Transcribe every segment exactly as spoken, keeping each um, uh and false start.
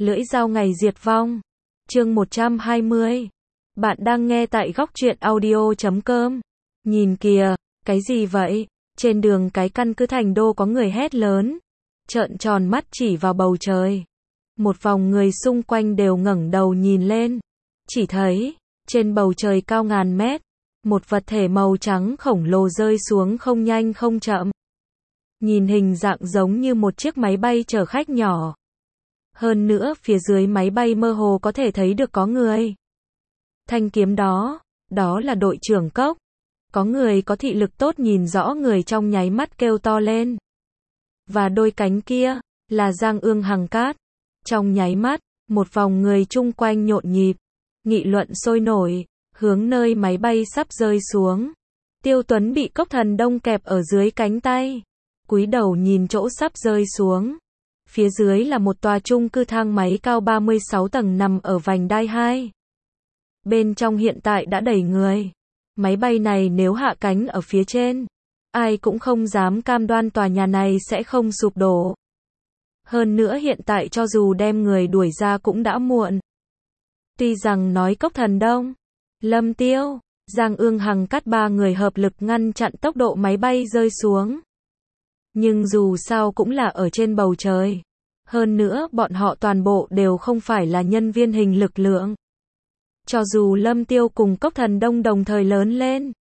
Lưỡi dao ngày diệt vong. Chương một trăm hai mươi. Bạn đang nghe tại góc truyện audio chấm com. Nhìn kìa, cái gì vậy? Trên đường cái căn cứ Thành Đô có người hét lớn, trợn tròn mắt chỉ vào bầu trời. Một vòng người xung quanh đều ngẩng đầu nhìn lên. Chỉ thấy, trên bầu trời cao ngàn mét, một vật thể màu trắng khổng lồ rơi xuống không nhanh không chậm. Nhìn hình dạng giống như một chiếc máy bay chở khách nhỏ. Hơn nữa phía dưới máy bay mơ hồ có thể thấy được có người. Thanh kiếm đó, đó là đội trưởng Cốc. Có người có thị lực tốt nhìn rõ người trong nháy mắt kêu to lên. Và đôi cánh kia, là Giang Ương Hằng Cát. Trong nháy mắt, một vòng người chung quanh nhộn nhịp, nghị luận sôi nổi, hướng nơi máy bay sắp rơi xuống. Tiêu Tuấn bị Cốc Thần Đông kẹp ở dưới cánh tay, cúi đầu nhìn chỗ sắp rơi xuống. Phía dưới là một tòa chung cư thang máy cao ba mươi sáu tầng nằm ở vành đai hai. Bên trong hiện tại đã đầy người. Máy bay này nếu hạ cánh ở phía trên, ai cũng không dám cam đoan tòa nhà này sẽ không sụp đổ. Hơn nữa hiện tại cho dù đem người đuổi ra cũng đã muộn. Tuy rằng nói Cốc Thần Đông, Lâm Tiêu, Giang Ương Hằng Cát ba người hợp lực ngăn chặn tốc độ máy bay rơi xuống. Nhưng dù sao cũng là ở trên bầu trời. Hơn nữa bọn họ toàn bộ đều không phải là nhân viên hình lực lượng. Cho dù Lâm Tiêu cùng Cốc Thần Đông đồng thời lớn lên,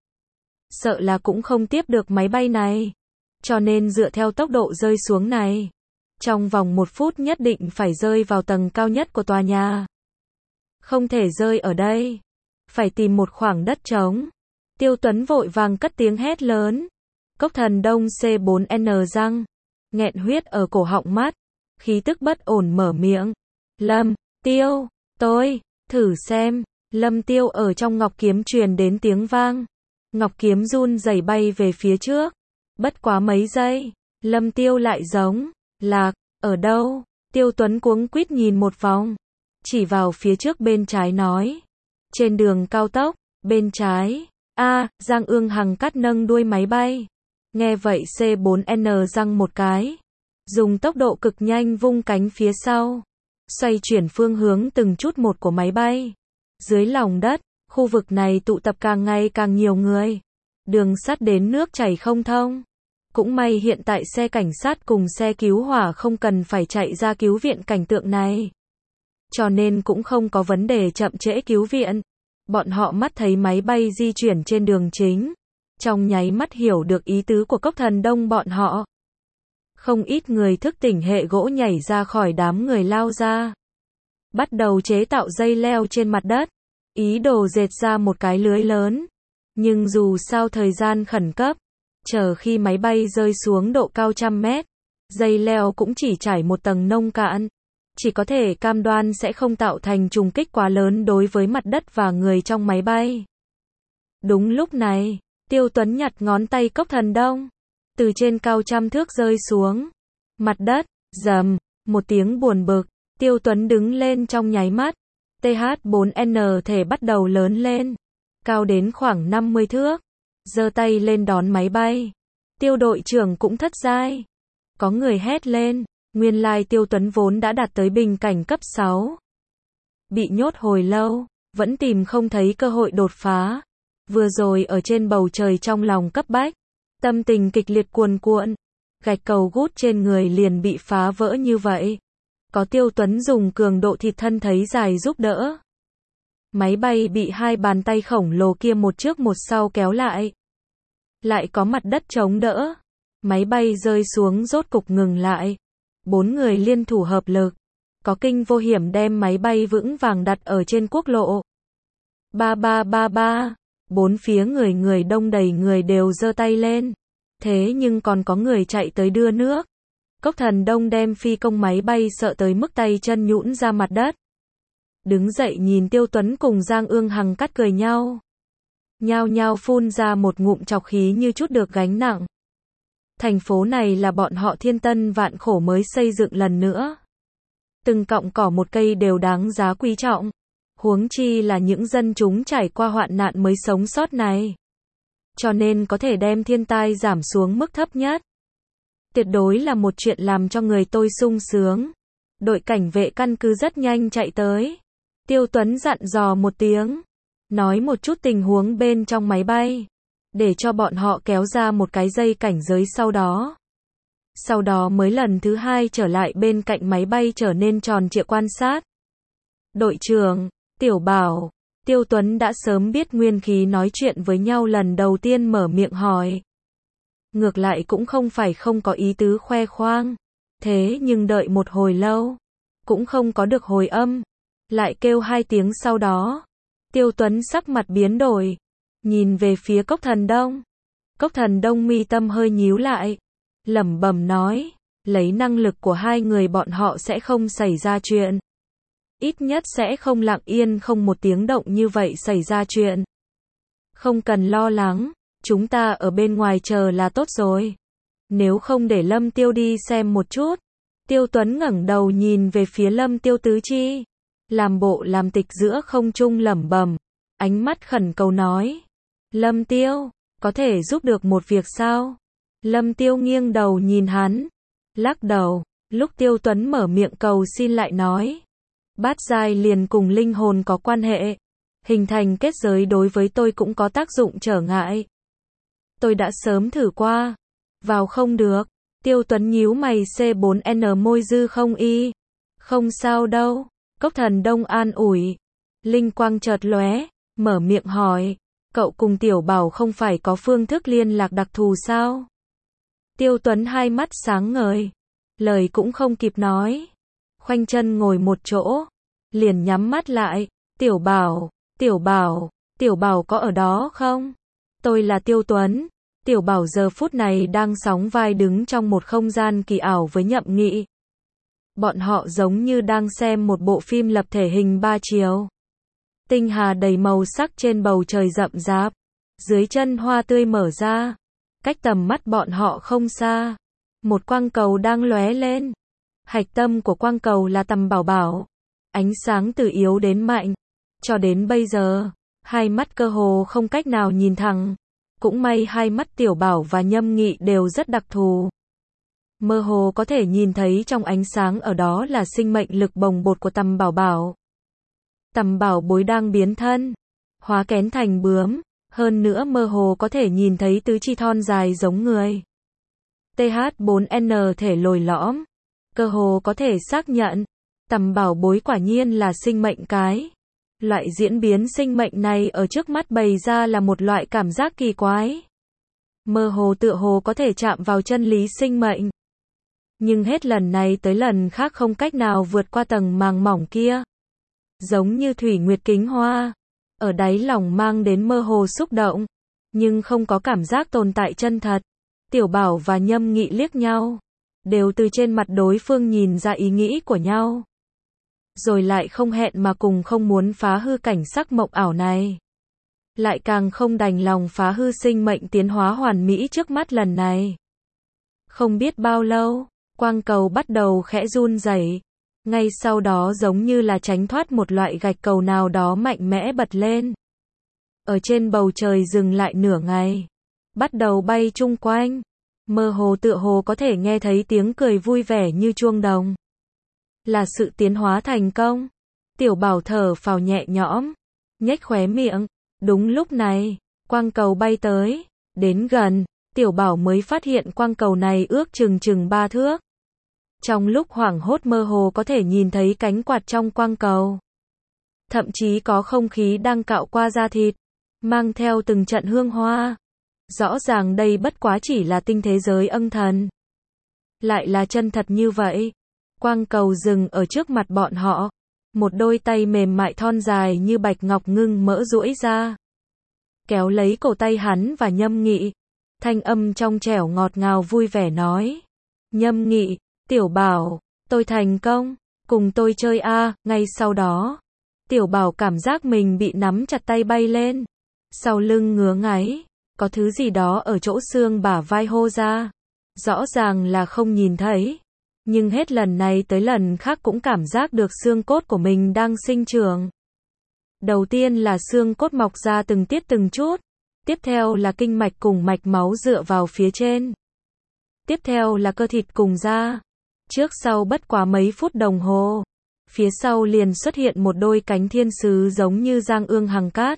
sợ là cũng không tiếp được máy bay này. Cho nên dựa theo tốc độ rơi xuống này, trong vòng một phút nhất định phải rơi vào tầng cao nhất của tòa nhà. Không thể rơi ở đây. Phải tìm một khoảng đất trống. Tiêu Tuấn vội vàng cất tiếng hét lớn. Cốc Thần Đông C bốn N răng, nghẹn huyết ở cổ họng mắt, khí tức bất ổn mở miệng. Lâm Tiêu, tôi, thử xem. Lâm Tiêu ở trong ngọc kiếm truyền đến tiếng vang. Ngọc kiếm run rẩy bay về phía trước. Bất quá mấy giây, Lâm Tiêu lại giống, lạc, ở đâu? Tiêu Tuấn cuống quýt nhìn một vòng, chỉ vào phía trước bên trái nói. Trên đường cao tốc, bên trái. A, Giang Ương Hằng Cát nâng đuôi máy bay. Nghe vậy C bốn N răng một cái, dùng tốc độ cực nhanh vung cánh phía sau, xoay chuyển phương hướng từng chút một của máy bay. Dưới lòng đất, khu vực này tụ tập càng ngày càng nhiều người. Đường sắt đến nước chảy không thông. Cũng may hiện tại xe cảnh sát cùng xe cứu hỏa không cần phải chạy ra cứu viện cảnh tượng này. Cho nên cũng không có vấn đề chậm trễ cứu viện. Bọn họ mắt thấy máy bay di chuyển trên đường chính. Trong nháy mắt hiểu được ý tứ của Cốc Thần Đông bọn họ. Không ít người thức tỉnh hệ gỗ nhảy ra khỏi đám người lao ra. Bắt đầu chế tạo dây leo trên mặt đất. Ý đồ dệt ra một cái lưới lớn. Nhưng dù sao thời gian khẩn cấp, chờ khi máy bay rơi xuống độ cao trăm mét, dây leo cũng chỉ trải một tầng nông cạn. Chỉ có thể cam đoan sẽ không tạo thành trùng kích quá lớn đối với mặt đất và người trong máy bay. Đúng lúc này, Tiêu Tuấn nhặt ngón tay Cốc Thần Đông, từ trên cao trăm thước rơi xuống. Mặt đất, rầm, một tiếng buồn bực, Tiêu Tuấn đứng lên trong nháy mắt. T H bốn N thể bắt đầu lớn lên, cao đến khoảng năm mươi thước, giơ tay lên đón máy bay. Tiêu đội trưởng cũng thất giai. Có người hét lên, nguyên lai Tiêu Tuấn vốn đã đạt tới bình cảnh cấp sáu. Bị nhốt hồi lâu, vẫn tìm không thấy cơ hội đột phá. Vừa rồi ở trên bầu trời trong lòng cấp bách, tâm tình kịch liệt cuồn cuộn, gạch cầu gút trên người liền bị phá vỡ như vậy. Có Tiêu Tuấn dùng cường độ thịt thân thấy dài giúp đỡ. Máy bay bị hai bàn tay khổng lồ kia một trước một sau kéo lại. Lại có mặt đất chống đỡ. Máy bay rơi xuống rốt cục ngừng lại. Bốn người liên thủ hợp lực. Có kinh vô hiểm đem máy bay vững vàng đặt ở trên quốc lộ. Ba ba ba ba. Bốn phía người người đông đầy người đều giơ tay lên. Thế nhưng còn có người chạy tới đưa nước. Cốc Thần Đông đem phi công máy bay sợ tới mức tay chân nhũn ra mặt đất. Đứng dậy nhìn Tiêu Tuấn cùng Giang Ương Hằng Cát cười nhau. Nhao nhao phun ra một ngụm trọc khí như chút được gánh nặng. Thành phố này là bọn họ thiên tân vạn khổ mới xây dựng lần nữa. Từng cọng cỏ một cây đều đáng giá quý trọng. Huống chi là những dân chúng trải qua hoạn nạn mới sống sót này. Cho nên có thể đem thiên tai giảm xuống mức thấp nhất. Tuyệt đối là một chuyện làm cho người tôi sung sướng. Đội cảnh vệ căn cứ rất nhanh chạy tới. Tiêu Tuấn dặn dò một tiếng, nói một chút tình huống bên trong máy bay, để cho bọn họ kéo ra một cái dây cảnh giới sau đó. Sau đó mới lần thứ hai trở lại bên cạnh máy bay trở nên tròn trịa quan sát. Đội trưởng, Tiểu Bảo, Tiêu Tuấn đã sớm biết Nguyên Khí nói chuyện với nhau lần đầu tiên mở miệng hỏi. Ngược lại cũng không phải không có ý tứ khoe khoang. Thế nhưng đợi một hồi lâu, cũng không có được hồi âm. Lại kêu hai tiếng sau đó. Tiêu Tuấn sắc mặt biến đổi. Nhìn về phía Cốc Thần Đông. Cốc Thần Đông mi tâm hơi nhíu lại. Lẩm bẩm nói. Lấy năng lực của hai người bọn họ sẽ không xảy ra chuyện. Ít nhất sẽ không lặng yên không một tiếng động như vậy xảy ra chuyện. Không cần lo lắng. Chúng ta ở bên ngoài chờ là tốt rồi. Nếu không để Lâm Tiêu đi xem một chút. Tiêu Tuấn ngẩng đầu nhìn về phía Lâm Tiêu tứ chi. Làm bộ làm tịch giữa không trung lẩm bẩm. Ánh mắt khẩn cầu nói. Lâm Tiêu, có thể giúp được một việc sao? Lâm Tiêu nghiêng đầu nhìn hắn. Lắc đầu. Lúc Tiêu Tuấn mở miệng cầu xin lại nói. Bát giai liền cùng linh hồn có quan hệ. Hình thành kết giới đối với tôi cũng có tác dụng trở ngại. Tôi đã sớm thử qua. Vào không được. Tiêu Tuấn nhíu mày C bốn N môi dư không y. Không sao đâu. Cốc Thần Đông an ủi. Linh quang chợt lóe. Mở miệng hỏi. Cậu cùng Tiểu Bảo không phải có phương thức liên lạc đặc thù sao? Tiêu Tuấn hai mắt sáng ngời. Lời cũng không kịp nói. Khoanh chân ngồi một chỗ. Liền nhắm mắt lại. Tiểu Bảo, Tiểu Bảo, Tiểu Bảo có ở đó không? Tôi là Tiêu Tuấn. Tiểu Bảo giờ phút này đang sóng vai đứng trong một không gian kỳ ảo với Nhậm Nghị. Bọn họ giống như đang xem một bộ phim lập thể hình ba chiều. Tinh hà đầy màu sắc trên bầu trời rậm rạp. Dưới chân hoa tươi mở ra. Cách tầm mắt bọn họ không xa. Một quang cầu đang lóe lên. Hạch tâm của quang cầu là Tầm Bảo Bảo. Ánh sáng từ yếu đến mạnh. Cho đến bây giờ, hai mắt cơ hồ không cách nào nhìn thẳng. Cũng may hai mắt Tiểu Bảo và Nhâm Nghị đều rất đặc thù. Mơ hồ có thể nhìn thấy trong ánh sáng ở đó là sinh mệnh lực bồng bột của Tầm Bảo Bảo. Tầm Bảo Bối đang biến thân, hóa kén thành bướm, hơn nữa mơ hồ có thể nhìn thấy tứ chi thon dài giống người. T H bốn N thể lồi lõm, cơ hồ có thể xác nhận, Tầm Bảo Bối quả nhiên là sinh mệnh cái. Loại diễn biến sinh mệnh này ở trước mắt bày ra là một loại cảm giác kỳ quái. Mơ hồ tựa hồ có thể chạm vào chân lý sinh mệnh. Nhưng hết lần này tới lần khác không cách nào vượt qua tầng màng mỏng kia. Giống như thủy nguyệt kính hoa. Ở đáy lòng mang đến mơ hồ xúc động. Nhưng không có cảm giác tồn tại chân thật. Tiểu Bảo và Nhâm Nghị liếc nhau. Đều từ trên mặt đối phương nhìn ra ý nghĩ của nhau. Rồi lại không hẹn mà cùng không muốn phá hư cảnh sắc mộng ảo này. Lại càng không đành lòng phá hư sinh mệnh tiến hóa hoàn mỹ trước mắt lần này. Không biết bao lâu, quang cầu bắt đầu khẽ run rẩy. Ngay sau đó giống như là tránh thoát một loại gạch cầu nào đó mạnh mẽ bật lên. Ở trên bầu trời dừng lại nửa ngày. Bắt đầu bay chung quanh. Mơ hồ tựa hồ có thể nghe thấy tiếng cười vui vẻ như chuông đồng. Là sự tiến hóa thành công. Tiểu Bảo thở phào nhẹ nhõm. Nhếch khóe miệng. Đúng lúc này, quang cầu bay tới. Đến gần, Tiểu Bảo mới phát hiện quang cầu này ước chừng chừng ba thước. Trong lúc hoảng hốt mơ hồ có thể nhìn thấy cánh quạt trong quang cầu. Thậm chí có không khí đang cạo qua da thịt. Mang theo từng trận hương hoa. Rõ ràng đây bất quá chỉ là tinh thế giới âm thần. Lại là chân thật như vậy. Quang cầu dừng ở trước mặt bọn họ. Một đôi tay mềm mại thon dài như bạch ngọc ngưng mỡ duỗi ra. Kéo lấy cổ tay hắn và Nhâm Nghị. Thanh âm trong trẻo ngọt ngào vui vẻ nói. Nhâm Nghị, Tiểu Bảo, tôi thành công. Cùng tôi chơi a. Ngay sau đó. Tiểu Bảo cảm giác mình bị nắm chặt tay bay lên. Sau lưng ngứa ngáy. Có thứ gì đó ở chỗ xương bả vai hô ra. Rõ ràng là không nhìn thấy. Nhưng hết lần này tới lần khác cũng cảm giác được xương cốt của mình đang sinh trưởng. Đầu tiên là xương cốt mọc ra từng tiết từng chút. Tiếp theo là kinh mạch cùng mạch máu dựa vào phía trên. Tiếp theo là cơ thịt cùng da. Trước sau bất quá mấy phút đồng hồ, phía sau liền xuất hiện một đôi cánh thiên sứ giống như giang ương hằng cát.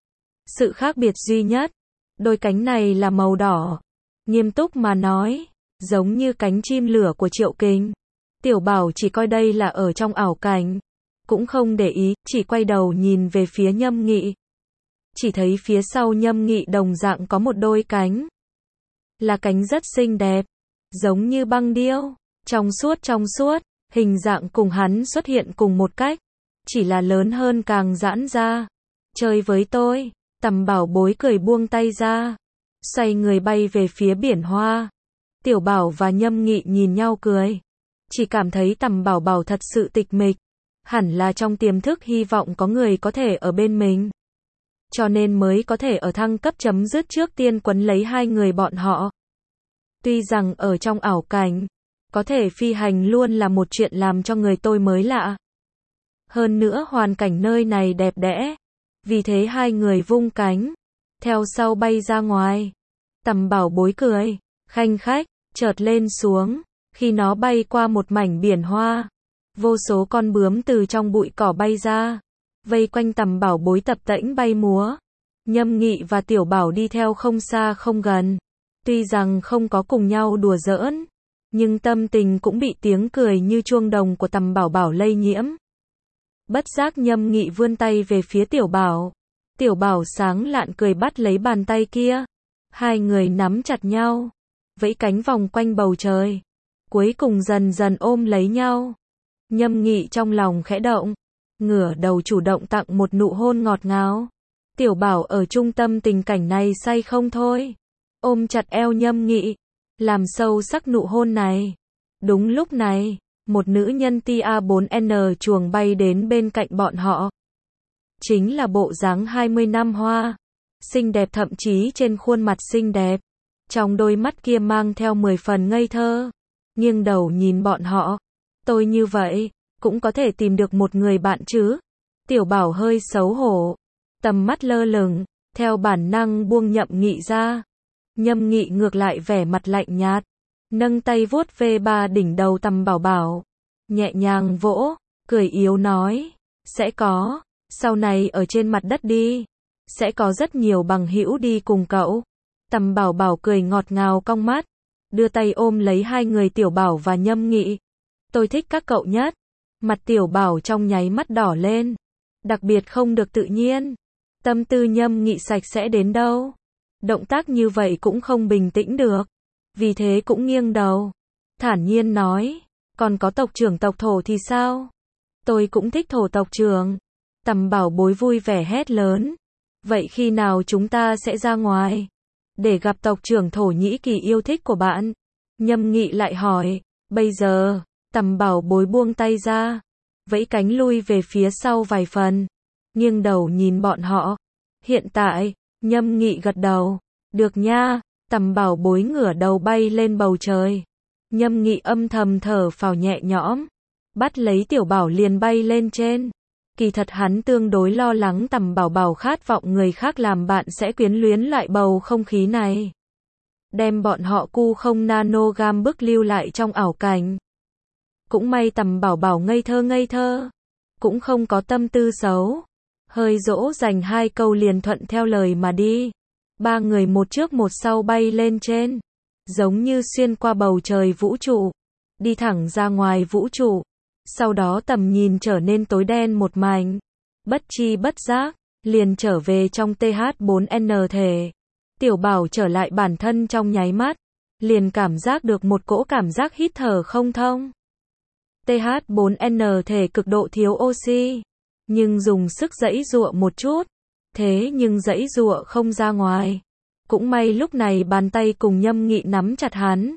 Sự khác biệt duy nhất, đôi cánh này là màu đỏ. Nghiêm túc mà nói, giống như cánh chim lửa của Triệu Kình. Tiểu Bảo chỉ coi đây là ở trong ảo cảnh, cũng không để ý, chỉ quay đầu nhìn về phía Nhâm Nghị. Chỉ thấy phía sau Nhâm Nghị đồng dạng có một đôi cánh. Là cánh rất xinh đẹp, giống như băng điêu, trong suốt trong suốt, hình dạng cùng hắn xuất hiện cùng một cách, chỉ là lớn hơn càng giãn ra. Chơi với tôi, Tầm Bảo Bối cười buông tay ra, xoay người bay về phía biển hoa. Tiểu Bảo và Nhâm Nghị nhìn nhau cười, chỉ cảm thấy Tầm Bảo Bảo thật sự tịch mịch, hẳn là trong tiềm thức hy vọng có người có thể ở bên mình, cho nên mới có thể ở thăng cấp chấm dứt trước tiên quấn lấy hai người bọn họ. Tuy rằng ở trong ảo cảnh, có thể phi hành luôn là một chuyện làm cho người tôi mới lạ. Hơn nữa hoàn cảnh nơi này đẹp đẽ, vì thế hai người vung cánh, theo sau bay ra ngoài. Tầm Bảo Bối cười, khanh khách, chợt lên xuống, khi nó bay qua một mảnh biển hoa, vô số con bướm từ trong bụi cỏ bay ra, vây quanh Tầm Bảo Bối tập tễnh bay múa. Nhâm Nghị và Tiểu Bảo đi theo không xa không gần, tuy rằng không có cùng nhau đùa giỡn, nhưng tâm tình cũng bị tiếng cười như chuông đồng của Tầm Bảo Bảo lây nhiễm. Bất giác Nhâm Nghị vươn tay về phía Tiểu Bảo. Tiểu Bảo sáng lạn cười bắt lấy bàn tay kia. Hai người nắm chặt nhau, vẫy cánh vòng quanh bầu trời, cuối cùng dần dần ôm lấy nhau. Nhâm Nghị trong lòng khẽ động, ngửa đầu chủ động tặng một nụ hôn ngọt ngào. Tiểu Bảo ở trung tâm tình cảnh này say không thôi, ôm chặt eo Nhâm Nghị, làm sâu sắc nụ hôn này. Đúng lúc này, một nữ nhân T A bốn N chuồng bay đến bên cạnh bọn họ. Chính là bộ dáng hai mươi năm hoa, xinh đẹp, thậm chí trên khuôn mặt xinh đẹp, trong đôi mắt kia mang theo mười phần ngây thơ, nghiêng đầu nhìn bọn họ. Tôi như vậy, cũng có thể tìm được một người bạn chứ? Tiểu Bảo hơi xấu hổ, tầm mắt lơ lửng, theo bản năng buông Nhâm Nghị ra. Nhâm Nghị ngược lại vẻ mặt lạnh nhạt, nâng tay vuốt ve ba đỉnh đầu Tầm Bảo Bảo, nhẹ nhàng vỗ, cười yếu nói, sẽ có, sau này ở trên mặt đất đi, sẽ có rất nhiều bằng hữu đi cùng cậu. Tầm Bảo Bảo cười ngọt ngào cong mắt, đưa tay ôm lấy hai người Tiểu Bảo và Nhâm Nghị. Tôi thích các cậu nhất. Mặt Tiểu Bảo trong nháy mắt đỏ lên, đặc biệt không được tự nhiên. Tâm tư Nhâm Nghị sạch sẽ đến đâu, động tác như vậy cũng không bình tĩnh được, vì thế cũng nghiêng đầu, thản nhiên nói, còn có tộc trưởng tộc Thổ thì sao? Tôi cũng thích Thổ tộc trưởng. Tầm Bảo Bối vui vẻ hét lớn, vậy khi nào chúng ta sẽ ra ngoài, để gặp tộc trưởng Thổ Nhĩ Kỳ yêu thích của bạn? Nhâm Nghị lại hỏi, bây giờ. Tầm Bảo Bối buông tay ra, vẫy cánh lui về phía sau vài phần, nghiêng đầu nhìn bọn họ. Hiện tại, Nhâm Nghị gật đầu, được nha. Tầm Bảo Bối ngửa đầu bay lên bầu trời. Nhâm Nghị âm thầm thở phào nhẹ nhõm, bắt lấy Tiểu Bảo liền bay lên trên. Kỳ thật hắn tương đối lo lắng Tầm Bảo Bảo khát vọng người khác làm bạn sẽ quyến luyến lại bầu không khí này, đem bọn họ cu không nano gam bức lưu lại trong ảo cảnh. Cũng may Tầm Bảo Bảo ngây thơ ngây thơ, cũng không có tâm tư xấu, hơi dỗ dành hai câu liền thuận theo lời mà đi. Ba người một trước một sau bay lên trên, giống như xuyên qua bầu trời vũ trụ, đi thẳng ra ngoài vũ trụ. Sau đó tầm nhìn trở nên tối đen một mảnh, bất chi bất giác, liền trở về trong T H bốn N thể. Tiểu Bảo trở lại bản thân trong nháy mắt, liền cảm giác được một cỗ cảm giác hít thở không thông. T H bốn N thể cực độ thiếu oxy, nhưng dùng sức giãy giụa một chút, thế nhưng giãy giụa không ra ngoài. Cũng may lúc này bàn tay cùng Nhâm Nghị nắm chặt hắn,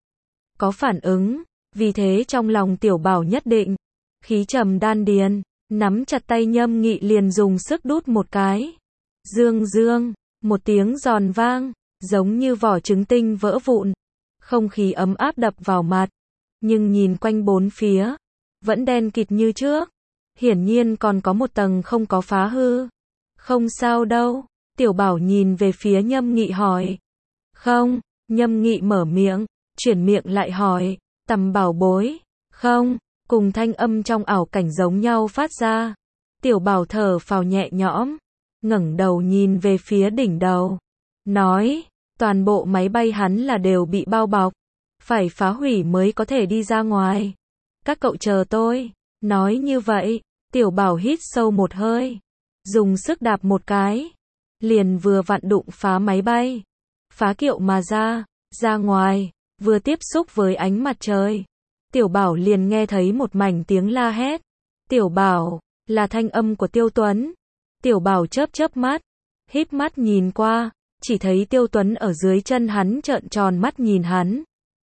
có phản ứng, vì thế trong lòng Tiểu Bảo nhất định, khí trầm đan điền, nắm chặt tay Nhâm Nghị liền dùng sức đút một cái. Dương dương, một tiếng giòn vang, giống như vỏ trứng tinh vỡ vụn, không khí ấm áp đập vào mặt, nhưng nhìn quanh bốn phía, vẫn đen kịt như trước, hiển nhiên còn có một tầng không có phá hư. Không sao đâu, Tiểu Bảo nhìn về phía Nhâm Nghị hỏi. Không, Nhâm Nghị mở miệng, chuyển miệng lại hỏi, Tầm Bảo Bối, không, cùng thanh âm trong ảo cảnh giống nhau phát ra. Tiểu Bảo thở phào nhẹ nhõm, ngẩng đầu nhìn về phía đỉnh đầu, nói, toàn bộ máy bay hắn là đều bị bao bọc, phải phá hủy mới có thể đi ra ngoài. Các cậu chờ tôi. Nói như vậy, Tiểu Bảo hít sâu một hơi, dùng sức đạp một cái, liền vừa vặn đụng phá máy bay, phá kiệu mà ra, ra ngoài, vừa tiếp xúc với ánh mặt trời. Tiểu Bảo liền nghe thấy một mảnh tiếng la hét. Tiểu Bảo, là thanh âm của Tiêu Tuấn. Tiểu Bảo chớp chớp mắt, híp mắt nhìn qua, chỉ thấy Tiêu Tuấn ở dưới chân hắn trợn tròn mắt nhìn hắn.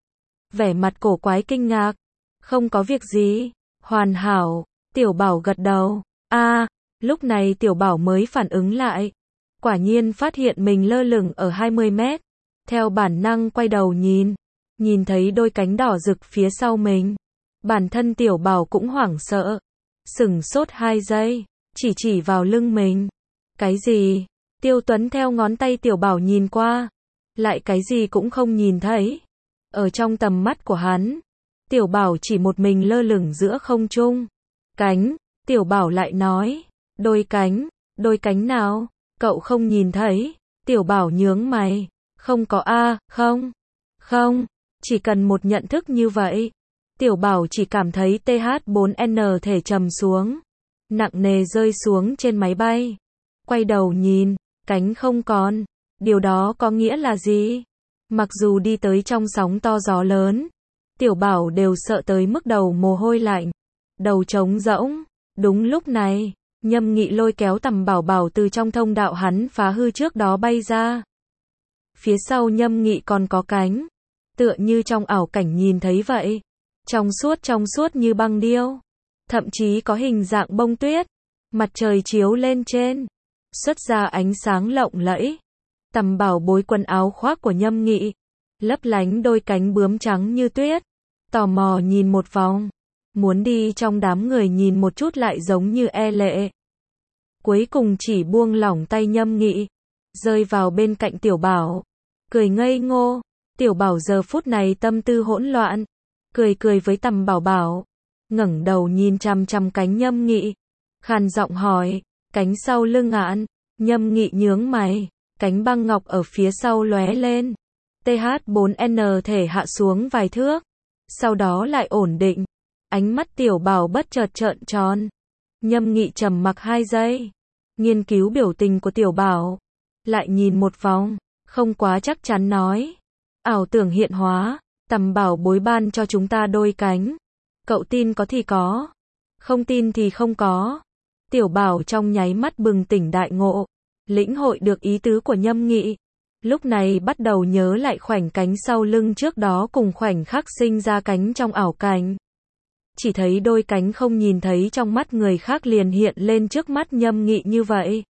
Vẻ mặt cổ quái kinh ngạc. Không có việc gì, hoàn hảo. Tiểu Bảo gật đầu. A, lúc này Tiểu Bảo mới phản ứng lại. Quả nhiên phát hiện mình lơ lửng ở hai mươi mét. Theo bản năng quay đầu nhìn, nhìn thấy đôi cánh đỏ rực phía sau mình. Bản thân Tiểu Bảo cũng hoảng sợ, sửng sốt hai giây, chỉ chỉ vào lưng mình. Cái gì? Tiêu Tuấn theo ngón tay Tiểu Bảo nhìn qua, lại cái gì cũng không nhìn thấy. Ở trong tầm mắt của hắn, Tiểu Bảo chỉ một mình lơ lửng giữa không trung. Cánh, Tiểu Bảo lại nói, đôi cánh, đôi cánh nào? Cậu không nhìn thấy? Tiểu Bảo nhướng mày, không có a, không, không, chỉ cần một nhận thức như vậy. Tiểu Bảo chỉ cảm thấy T H bốn N thể trầm xuống, nặng nề rơi xuống trên máy bay. Quay đầu nhìn, cánh không còn. Điều đó có nghĩa là gì? Mặc dù đi tới trong sóng to gió lớn, Tiểu Bảo đều sợ tới mức đầu mồ hôi lạnh, đầu trống rỗng. Đúng lúc này, Nhâm Nghị lôi kéo Tầm Bảo Bảo từ trong thông đạo hắn phá hư trước đó bay ra. Phía sau Nhâm Nghị còn có cánh, tựa như trong ảo cảnh nhìn thấy vậy. Trong suốt trong suốt như băng điêu, thậm chí có hình dạng bông tuyết. Mặt trời chiếu lên trên, xuất ra ánh sáng lộng lẫy. Tầm Bảo Bối quần áo khoác của Nhâm Nghị, lấp lánh đôi cánh bướm trắng như tuyết. Tò mò nhìn một vòng, muốn đi trong đám người nhìn một chút lại giống như e lệ. Cuối cùng chỉ buông lỏng tay Nhâm Nghị, rơi vào bên cạnh Tiểu Bảo, cười ngây ngô. Tiểu Bảo giờ phút này tâm tư hỗn loạn, cười cười với Tầm Bảo Bảo, ngẩng đầu nhìn chằm chằm cánh Nhâm Nghị, khàn giọng hỏi, cánh sau lưng ạn? Nhâm Nghị nhướng mày, cánh băng ngọc ở phía sau lóe lên. T H bốn N thể hạ xuống vài thước, sau đó lại ổn định. Ánh mắt Tiểu Bảo bất chợt trợn tròn. Nhâm Nghị trầm mặc hai giây, nghiên cứu biểu tình của Tiểu Bảo, lại nhìn một vòng, không quá chắc chắn nói, ảo tưởng hiện hóa, Tầm Bảo Bối ban cho chúng ta đôi cánh. Cậu tin có thì có, không tin thì không có. Tiểu Bảo trong nháy mắt bừng tỉnh đại ngộ, lĩnh hội được ý tứ của Nhâm Nghị. Lúc này bắt đầu nhớ lại khoảnh cánh sau lưng trước đó cùng khoảnh khắc sinh ra cánh trong ảo cảnh. Chỉ thấy đôi cánh không nhìn thấy trong mắt người khác liền hiện lên trước mắt Nhâm Nghị như vậy.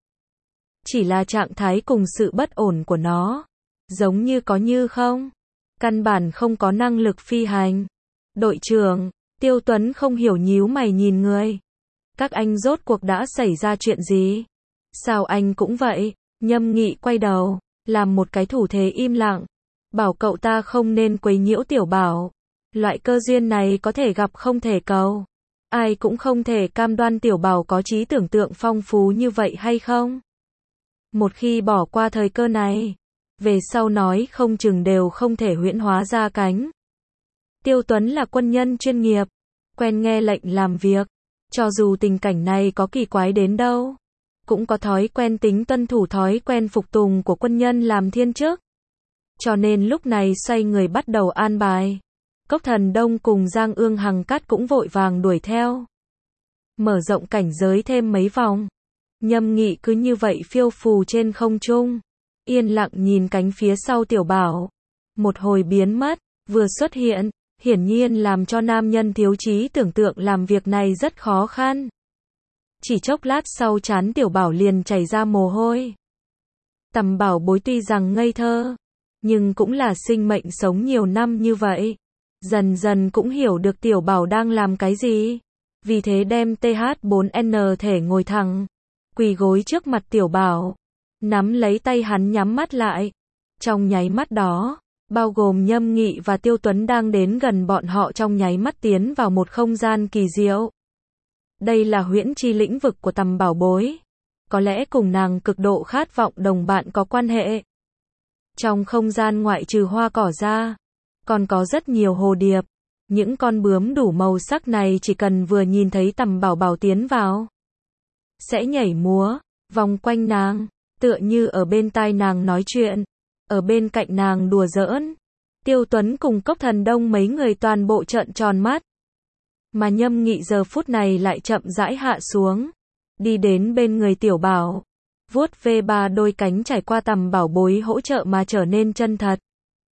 Chỉ là trạng thái cùng sự bất ổn của nó, giống như có như không, căn bản không có năng lực phi hành. Đội trưởng, Tiêu Tuấn không hiểu nhíu mày nhìn người. Các anh rốt cuộc đã xảy ra chuyện gì? Sao anh cũng vậy? Nhâm Nghị quay đầu, làm một cái thủ thế im lặng, bảo cậu ta không nên quấy nhiễu Tiểu Bảo. Loại cơ duyên này có thể gặp không thể cầu. Ai cũng không thể cam đoan Tiểu Bảo có trí tưởng tượng phong phú như vậy hay không. Một khi bỏ qua thời cơ này, về sau nói không chừng đều không thể huyễn hóa ra cánh. Tiêu Tuấn là quân nhân chuyên nghiệp, quen nghe lệnh làm việc. Cho dù tình cảnh này có kỳ quái đến đâu, cũng có thói quen tính tuân thủ thói quen phục tùng của quân nhân làm thiên chức. Cho nên lúc này xoay người bắt đầu an bài. Cốc Thần Đông cùng Giang Ương Hằng Cát cũng vội vàng đuổi theo. Mở rộng cảnh giới thêm mấy vòng. Nhâm Nghị cứ như vậy phiêu phù trên không trung, yên lặng nhìn cánh phía sau Tiểu Bảo. Một hồi biến mất, vừa xuất hiện, hiển nhiên làm cho nam nhân thiếu trí tưởng tượng làm việc này rất khó khăn. Chỉ chốc lát sau trán Tiểu Bảo liền chảy ra mồ hôi. Tầm Bảo Bối tuy rằng ngây thơ, nhưng cũng là sinh mệnh sống nhiều năm như vậy. Dần dần cũng hiểu được Tiểu Bảo đang làm cái gì. Vì thế đem T H bốn N thể ngồi thẳng, quỳ gối trước mặt Tiểu Bảo, nắm lấy tay hắn nhắm mắt lại. Trong nháy mắt đó, bao gồm Nhâm Nghị và Tiêu Tuấn đang đến gần bọn họ trong nháy mắt tiến vào một không gian kỳ diệu. Đây là huyễn chi lĩnh vực của Tầm Bảo Bối. Có lẽ cùng nàng cực độ khát vọng đồng bạn có quan hệ. Trong không gian ngoại trừ hoa cỏ ra, còn có rất nhiều hồ điệp. Những con bướm đủ màu sắc này chỉ cần vừa nhìn thấy Tầm Bảo Bảo tiến vào, sẽ nhảy múa, vòng quanh nàng, tựa như ở bên tai nàng nói chuyện, ở bên cạnh nàng đùa giỡn. Tiêu Tuấn cùng Cốc Thần Đông mấy người toàn bộ trợn tròn mắt. Mà Nhâm Nghị giờ phút này lại chậm rãi hạ xuống, đi đến bên người Tiểu Bảo, vuốt ve ba đôi cánh trải qua Tầm Bảo Bối hỗ trợ mà trở nên chân thật.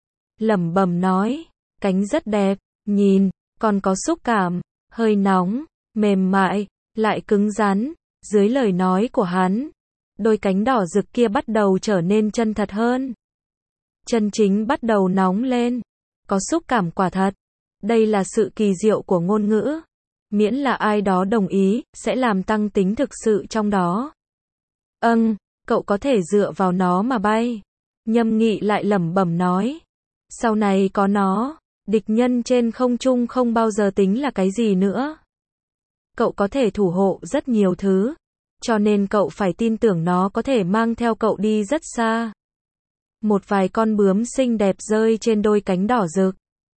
Lẩm bẩm nói, cánh rất đẹp, nhìn, còn có xúc cảm, hơi nóng, mềm mại, lại cứng rắn. Dưới lời nói của hắn, đôi cánh đỏ rực kia bắt đầu trở nên chân thật hơn. Chân chính bắt đầu nóng lên, có xúc cảm quả thật. Đây là sự kỳ diệu của ngôn ngữ. Miễn là ai đó đồng ý, sẽ làm tăng tính thực sự trong đó. Âng, cậu có thể dựa vào nó mà bay. Nhâm Nghị lại lẩm bẩm nói. Sau này có nó, địch nhân trên không trung không bao giờ tính là cái gì nữa. Cậu có thể thủ hộ rất nhiều thứ, cho nên cậu phải tin tưởng nó có thể mang theo cậu đi rất xa. Một vài con bướm xinh đẹp rơi trên đôi cánh đỏ rực.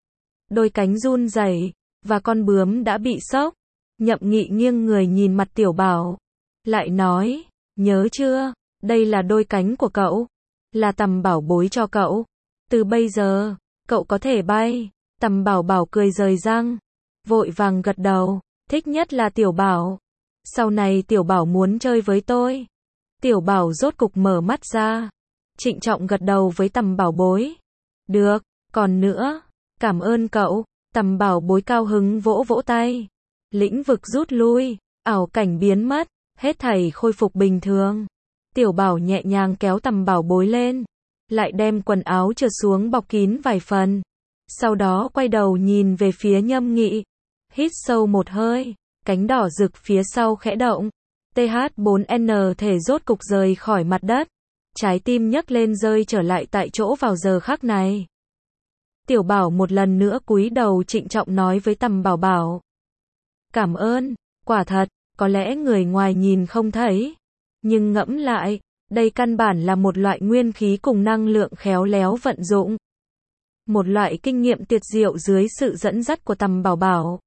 Đôi cánh run rẩy, và con bướm đã bị sốc. Nhậm Nghị nghiêng người nhìn mặt Tiểu Bảo, lại nói, nhớ chưa, đây là đôi cánh của cậu, là Tầm Bảo Bối cho cậu. Từ bây giờ, cậu có thể bay. Tầm Bảo Bảo cười rời răng, vội vàng gật đầu, thích nhất là Tiểu Bảo. Sau này Tiểu Bảo muốn chơi với tôi. Tiểu Bảo rốt cục mở mắt ra, trịnh trọng gật đầu với Tầm Bảo Bối. Được, còn nữa, cảm ơn cậu. Tầm Bảo Bối cao hứng vỗ vỗ tay. Lĩnh vực rút lui, ảo cảnh biến mất, hết thảy khôi phục bình thường. Tiểu Bảo nhẹ nhàng kéo Tầm Bảo Bối lên, lại đem quần áo trượt xuống bọc kín vài phần. Sau đó quay đầu nhìn về phía Nhâm Nghị, hít sâu một hơi, cánh đỏ rực phía sau khẽ động. T H bốn N thể rốt cục rời khỏi mặt đất, trái tim nhấc lên rơi trở lại tại chỗ vào giờ khắc này. Tiểu Bảo một lần nữa cúi đầu trịnh trọng nói với Tầm Bảo Bảo. Cảm ơn, quả thật, có lẽ người ngoài nhìn không thấy, nhưng ngẫm lại, đây căn bản là một loại nguyên khí cùng năng lượng khéo léo vận dụng. Một loại kinh nghiệm tuyệt diệu dưới sự dẫn dắt của Tầm Bảo Bảo,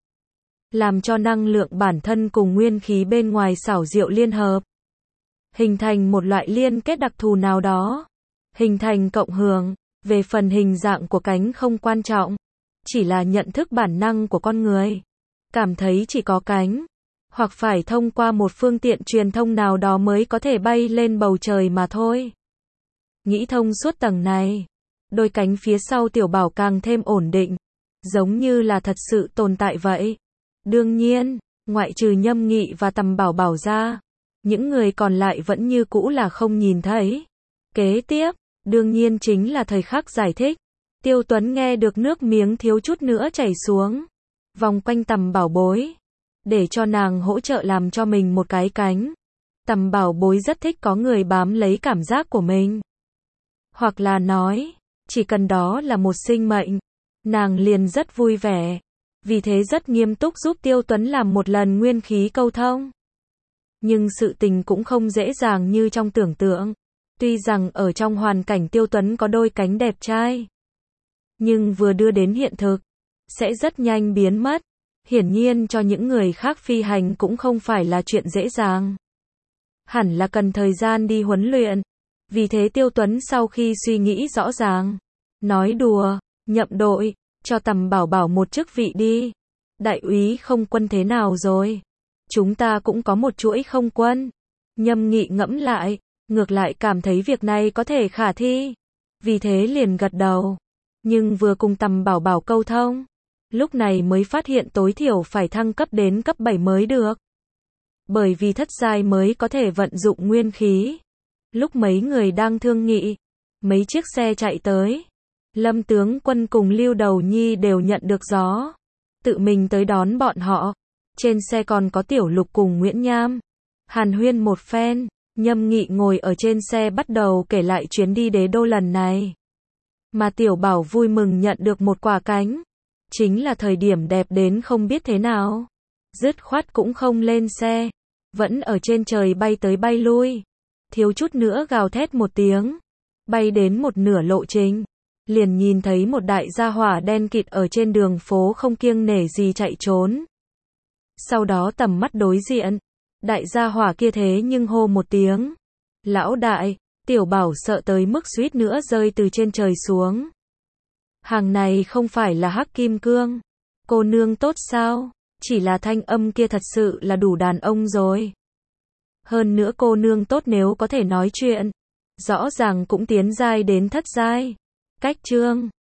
làm cho năng lượng bản thân cùng nguyên khí bên ngoài xảo diệu liên hợp, hình thành một loại liên kết đặc thù nào đó, hình thành cộng hưởng. Về phần hình dạng của cánh không quan trọng, chỉ là nhận thức bản năng của con người, cảm thấy chỉ có cánh, hoặc phải thông qua một phương tiện truyền thông nào đó mới có thể bay lên bầu trời mà thôi. Nghĩ thông suốt tầng này, đôi cánh phía sau Tiểu Bảo càng thêm ổn định, giống như là thật sự tồn tại vậy. Đương nhiên, ngoại trừ Nhâm Nghị và Tầm Bảo Bảo ra, những người còn lại vẫn như cũ là không nhìn thấy. Kế tiếp, đương nhiên chính là thời khắc giải thích. Tiêu Tuấn nghe được nước miếng thiếu chút nữa chảy xuống, vòng quanh Tầm Bảo Bối, để cho nàng hỗ trợ làm cho mình một cái cánh. Tầm Bảo Bối rất thích có người bám lấy cảm giác của mình. Hoặc là nói, chỉ cần đó là một sinh mệnh, nàng liền rất vui vẻ. Vì thế rất nghiêm túc giúp Tiêu Tuấn làm một lần nguyên khí câu thông. Nhưng sự tình cũng không dễ dàng như trong tưởng tượng. Tuy rằng ở trong hoàn cảnh Tiêu Tuấn có đôi cánh đẹp trai, nhưng vừa đưa đến hiện thực, sẽ rất nhanh biến mất. Hiển nhiên cho những người khác phi hành cũng không phải là chuyện dễ dàng. Hẳn là cần thời gian đi huấn luyện. Vì thế Tiêu Tuấn sau khi suy nghĩ rõ ràng, nói đùa, nhậm đội, cho Tầm Bảo Bảo một chức vị đi. Đại úy không quân thế nào rồi? Chúng ta cũng có một chuỗi không quân. Nhâm Nghị ngẫm lại, ngược lại cảm thấy việc này có thể khả thi. Vì thế liền gật đầu. Nhưng vừa cùng Tầm Bảo Bảo câu thông, lúc này mới phát hiện tối thiểu phải thăng cấp đến cấp bảy mới được. Bởi vì thất giai mới có thể vận dụng nguyên khí. Lúc mấy người đang thương nghị, mấy chiếc xe chạy tới. Lâm tướng quân cùng Lưu Đầu Nhi đều nhận được gió, tự mình tới đón bọn họ. Trên xe còn có Tiểu Lục cùng Nguyễn Nham. Hàn huyên một phen, Nhâm Nghị ngồi ở trên xe bắt đầu kể lại chuyến đi đế đô lần này. Mà Tiểu Bảo vui mừng nhận được một quả cánh. Chính là thời điểm đẹp đến không biết thế nào. Dứt khoát cũng không lên xe. Vẫn ở trên trời bay tới bay lui. Thiếu chút nữa gào thét một tiếng. Bay đến một nửa lộ trình. Liền nhìn thấy một đại gia hỏa đen kịt ở trên đường phố không kiêng nể gì chạy trốn. Sau đó tầm mắt đối diện. Đại gia hỏa kia thế nhưng hô một tiếng. Lão đại, Tiểu Bảo sợ tới mức suýt nữa rơi từ trên trời xuống. Hàng này không phải là Hắc Kim Cương. Cô nương tốt sao? Chỉ là thanh âm kia thật sự là đủ đàn ông rồi. Hơn nữa cô nương tốt nếu có thể nói chuyện. Rõ ràng cũng tiến giai đến thất giai. Cách chương